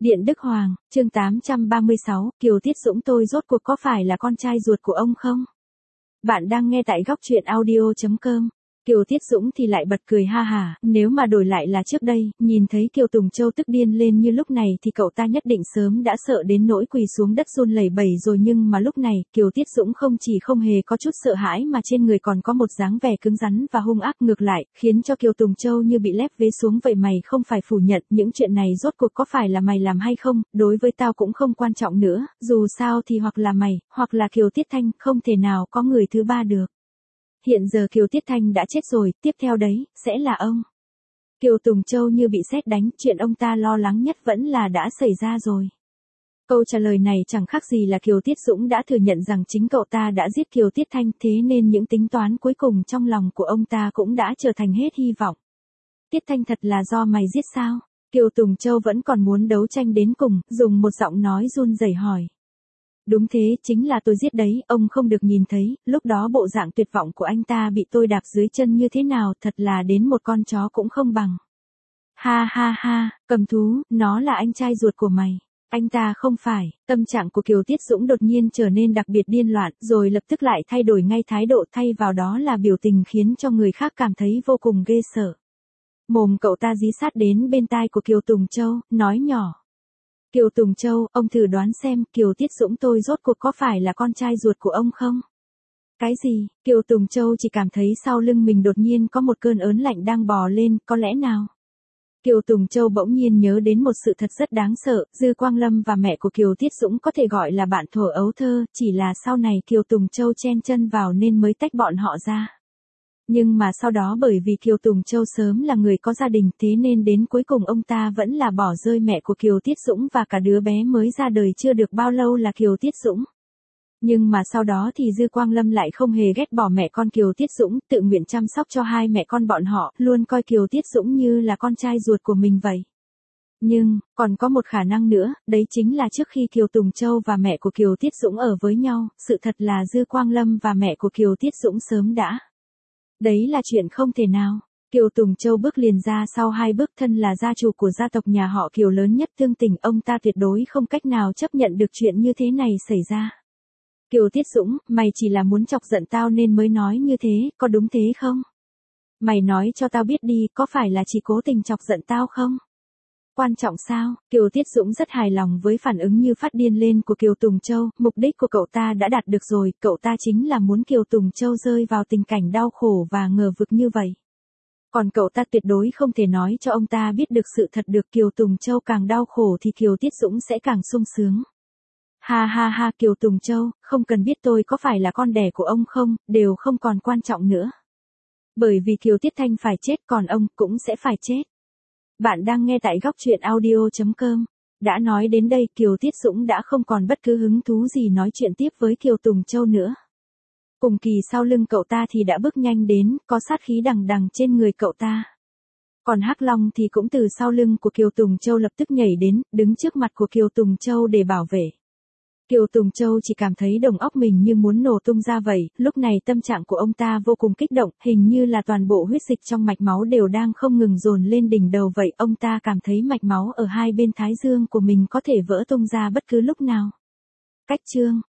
Điện Đức Hoàng, chương 836, Kiều Tiết Dũng tôi rốt cuộc có phải là con trai ruột của ông không? Bạn đang nghe tại góc truyện audio.com. Kiều Tiết Dũng thì lại bật cười ha hả, nếu mà đổi lại là trước đây, nhìn thấy Kiều Tùng Châu tức điên lên như lúc này thì cậu ta nhất định sớm đã sợ đến nỗi quỳ xuống đất run lẩy bẩy rồi, nhưng mà lúc này, Kiều Tiết Dũng không chỉ không hề có chút sợ hãi mà trên người còn có một dáng vẻ cứng rắn và hung ác ngược lại, khiến cho Kiều Tùng Châu như bị lép vế xuống vậy. Mày không phải phủ nhận những chuyện này rốt cuộc có phải là mày làm hay không, đối với tao cũng không quan trọng nữa, dù sao thì hoặc là mày, hoặc là Kiều Tiết Thanh, không thể nào có người thứ ba được. Hiện giờ Kiều Tiết Thanh đã chết rồi, tiếp theo đấy, sẽ là ông. Kiều Tùng Châu như bị sét đánh, chuyện ông ta lo lắng nhất vẫn là đã xảy ra rồi. Câu trả lời này chẳng khác gì là Kiều Tiết Dũng đã thừa nhận rằng chính cậu ta đã giết Kiều Tiết Thanh, thế nên những tính toán cuối cùng trong lòng của ông ta cũng đã trở thành hết hy vọng. Tiết Thanh thật là do mày giết sao? Kiều Tùng Châu vẫn còn muốn đấu tranh đến cùng, dùng một giọng nói run rẩy hỏi. Đúng thế, chính là tôi giết đấy, ông không được nhìn thấy, lúc đó bộ dạng tuyệt vọng của anh ta bị tôi đạp dưới chân như thế nào, thật là đến một con chó cũng không bằng. Ha ha ha, cầm thú, nó là anh trai ruột của mày. Anh ta không phải. Tâm trạng của Kiều Tiết Dũng đột nhiên trở nên đặc biệt điên loạn, rồi lập tức lại thay đổi ngay thái độ, thay vào đó là biểu tình khiến cho người khác cảm thấy vô cùng ghê sợ. Mồm cậu ta dí sát đến bên tai của Kiều Tùng Châu, nói nhỏ. Kiều Tùng Châu, ông thử đoán xem, Kiều Tiết Dũng tôi rốt cuộc có phải là con trai ruột của ông không? Cái gì? Kiều Tùng Châu chỉ cảm thấy sau lưng mình đột nhiên có một cơn ớn lạnh đang bò lên, có lẽ nào? Kiều Tùng Châu bỗng nhiên nhớ đến một sự thật rất đáng sợ, Dư Quang Lâm và mẹ của Kiều Tiết Dũng có thể gọi là bạn thuở ấu thơ, chỉ là sau này Kiều Tùng Châu chen chân vào nên mới tách bọn họ ra. Nhưng mà sau đó bởi vì Kiều Tùng Châu sớm là người có gia đình, thế nên đến cuối cùng ông ta vẫn là bỏ rơi mẹ của Kiều Tiết Dũng và cả đứa bé mới ra đời chưa được bao lâu là Kiều Tiết Dũng. Nhưng mà sau đó thì Dư Quang Lâm lại không hề ghét bỏ mẹ con Kiều Tiết Dũng, tự nguyện chăm sóc cho hai mẹ con bọn họ, luôn coi Kiều Tiết Dũng như là con trai ruột của mình vậy. Nhưng, còn có một khả năng nữa, đấy chính là trước khi Kiều Tùng Châu và mẹ của Kiều Tiết Dũng ở với nhau, sự thật là Dư Quang Lâm và mẹ của Kiều Tiết Dũng sớm đã. Đấy là chuyện không thể nào. Kiều Tùng Châu bước liền ra sau hai bước, thân là gia chủ của gia tộc nhà họ Kiều lớn nhất thương tình, ông ta tuyệt đối không cách nào chấp nhận được chuyện như thế này xảy ra. Kiều Tiết Dũng, mày chỉ là muốn chọc giận tao nên mới nói như thế, có đúng thế không? Mày nói cho tao biết đi, có phải là chỉ cố tình chọc giận tao không? Quan trọng sao? Kiều Tiết Dũng rất hài lòng với phản ứng như phát điên lên của Kiều Tùng Châu, mục đích của cậu ta đã đạt được rồi, cậu ta chính là muốn Kiều Tùng Châu rơi vào tình cảnh đau khổ và ngờ vực như vậy. Còn cậu ta tuyệt đối không thể nói cho ông ta biết được sự thật được, Kiều Tùng Châu càng đau khổ thì Kiều Tiết Dũng sẽ càng sung sướng. Ha ha ha, Kiều Tùng Châu, không cần biết tôi có phải là con đẻ của ông không, đều không còn quan trọng nữa. Bởi vì Kiều Tiết Thanh phải chết, còn ông cũng sẽ phải chết. Bạn đang nghe tại góc truyện audio.com. Đã nói đến đây, Kiều Tiết Dũng đã không còn bất cứ hứng thú gì nói chuyện tiếp với Kiều Tùng Châu nữa. Cùng kỳ sau lưng cậu ta thì đã bước nhanh đến, có sát khí đằng đằng trên người cậu ta. Còn Hắc Long thì cũng từ sau lưng của Kiều Tùng Châu lập tức nhảy đến, đứng trước mặt của Kiều Tùng Châu để bảo vệ. Kiều Tùng Châu chỉ cảm thấy đầu óc mình như muốn nổ tung ra vậy, lúc này tâm trạng của ông ta vô cùng kích động, hình như là toàn bộ huyết dịch trong mạch máu đều đang không ngừng dồn lên đỉnh đầu vậy, ông ta cảm thấy mạch máu ở hai bên thái dương của mình có thể vỡ tung ra bất cứ lúc nào. Cách chương